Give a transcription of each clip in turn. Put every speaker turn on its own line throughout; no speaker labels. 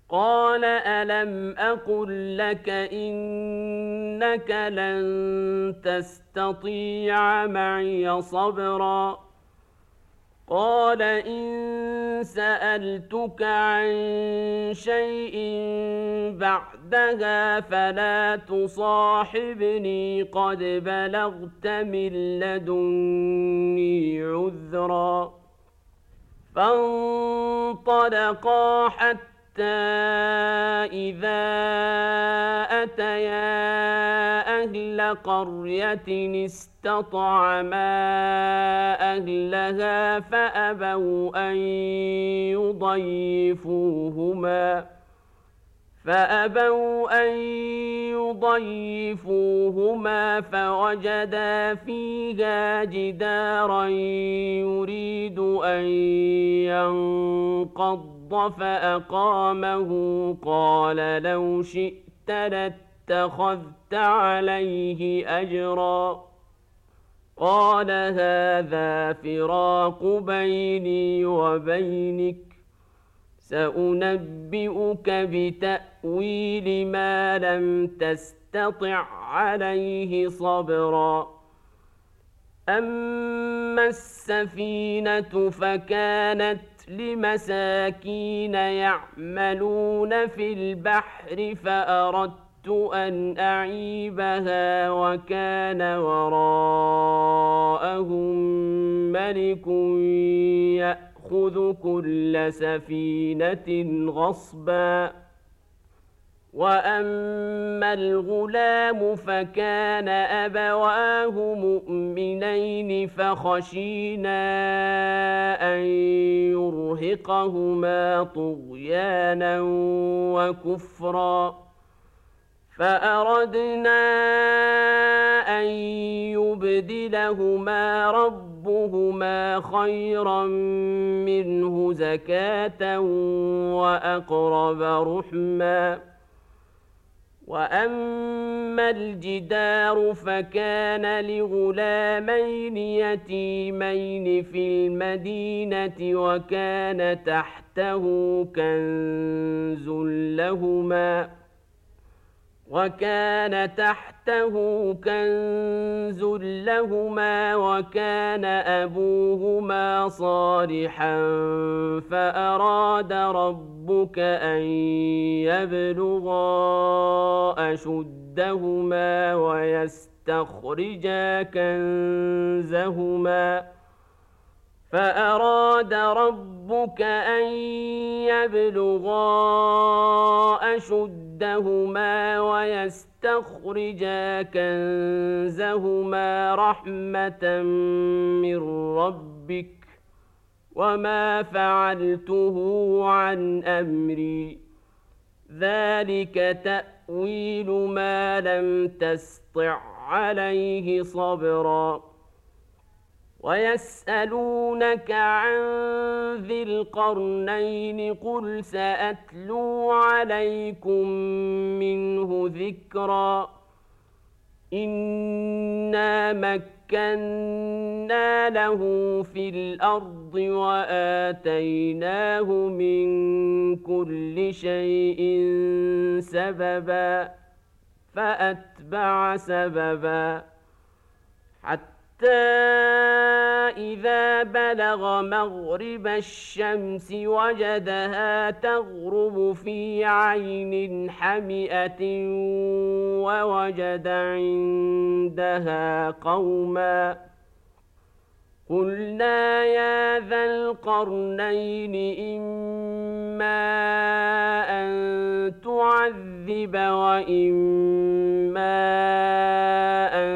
قال ألم أقل لك إنك لن تستطيع معي صبرا قال إن سألتك عن شيء بعدها فلا تصاحبني قد بلغت من لدني عذرا فانطلقا حتى إذا أتيا أهل قرية استطعما أهلها فأبوا أن يضيفوهما فوجدا فيها جدارا يريد أن ينقض فأقامه قال لو شئت لاتخذت عليه أجرا قال هذا فراق بيني وبينك سأنبئك بتأويل ما لم تستطع عليه صبرا أما السفينة فكانت لمساكين يعملون في البحر فأردت أن أعيبها وكان وراءهم ملك يأخذ كل سفينة غصبا وأما الغلام فكان أبواه مؤمنين فخشينا أن يرهقهما طغيانا وكفرا فأردنا أن يبدلهما ربهما خيرا منه زكاة وأقرب رحما وأما الجدار فكان لغلامين يتيمين في المدينة وكان تحته كنز لهما وكان أبوهما صالحا فأراد ربك أن يبلغا أشدهما ويستخرجا كنزهما رحمة من ربك وما فعلته عن أمري ذلك تأويل ما لم تسطع عليه صبرا ويسألونك عن ذي القرنين قل سأتلو عليكم منه ذكرا إنا مكنا له في الأرض وآتيناه من كل شيء سببا فأتبع سببا حتى إذا بلغ مغرب الشمس وجدها تغرب في عين حمئة ووجد عندها قوما قلنا يا ذا القرنين إما أن تعذب وإما أن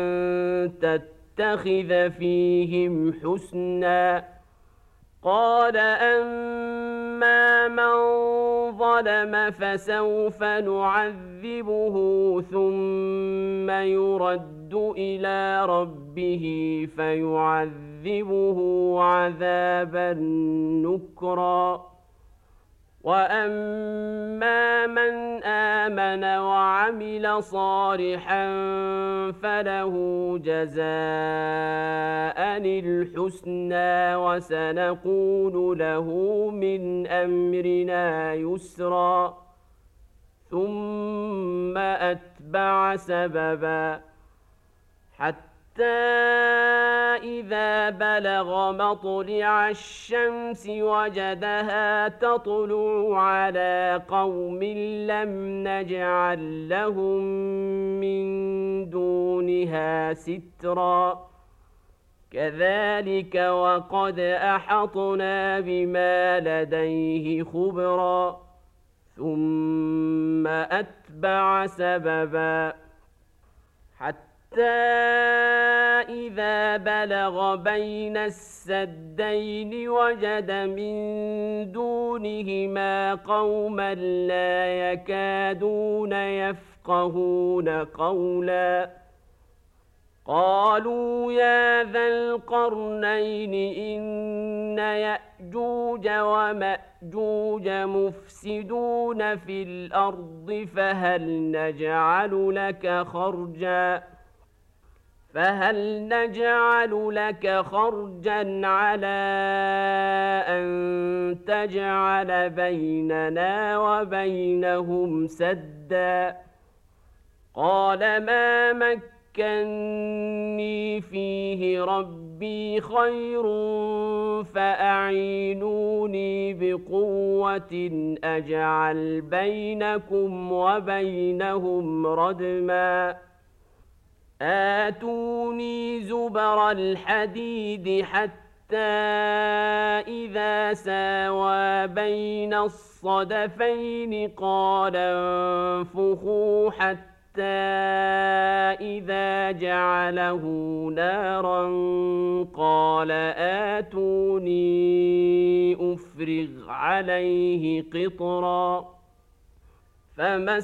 تتخذ فيهم حسنا قال أما من ظلم فسوف نعذبه ثم يرد إلى ربه فيعذبه عذابا نكرا وأما من آمن وعمل صالحا فله جزاء الحسنى وسنقول له من أمرنا يسرا ثم أتبع سببا حتى إذا بلغ مطلع الشمس وجدها تطلع على قوم لم نجعل لهم من دونها سترا كذلك وقد أحطنا بما لديه خبرا ثم أتبع سببا حتى إذا بلغ بين السدين وجد من دونهما قوما لا يكادون يفقهون قولا قالوا يا ذا القرنين إن يأجوج ومأجوج مفسدون في الأرض فهل نجعل لك خرجا على أن تجعل بيننا وبينهم سدا قال ما مكني فيه ربي خير فأعينوني بقوة أجعل بينكم وبينهم ردما آتوني زبر الحديد حتى إذا ساوى بين الصدفين قال انفخوا حتى إذا جعله نارا قال آتوني أفرغ عليه قطرا فما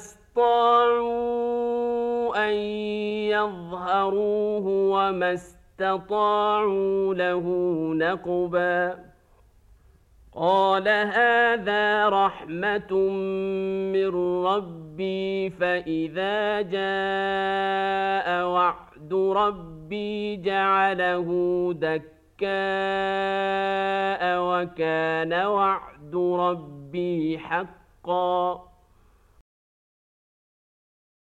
استطاعوا أن يظهروه وما استطاعوا له نقبا قال هذا رحمة من ربي فإذا جاء وعد ربي جعله دكاء وكان وعد ربي حقا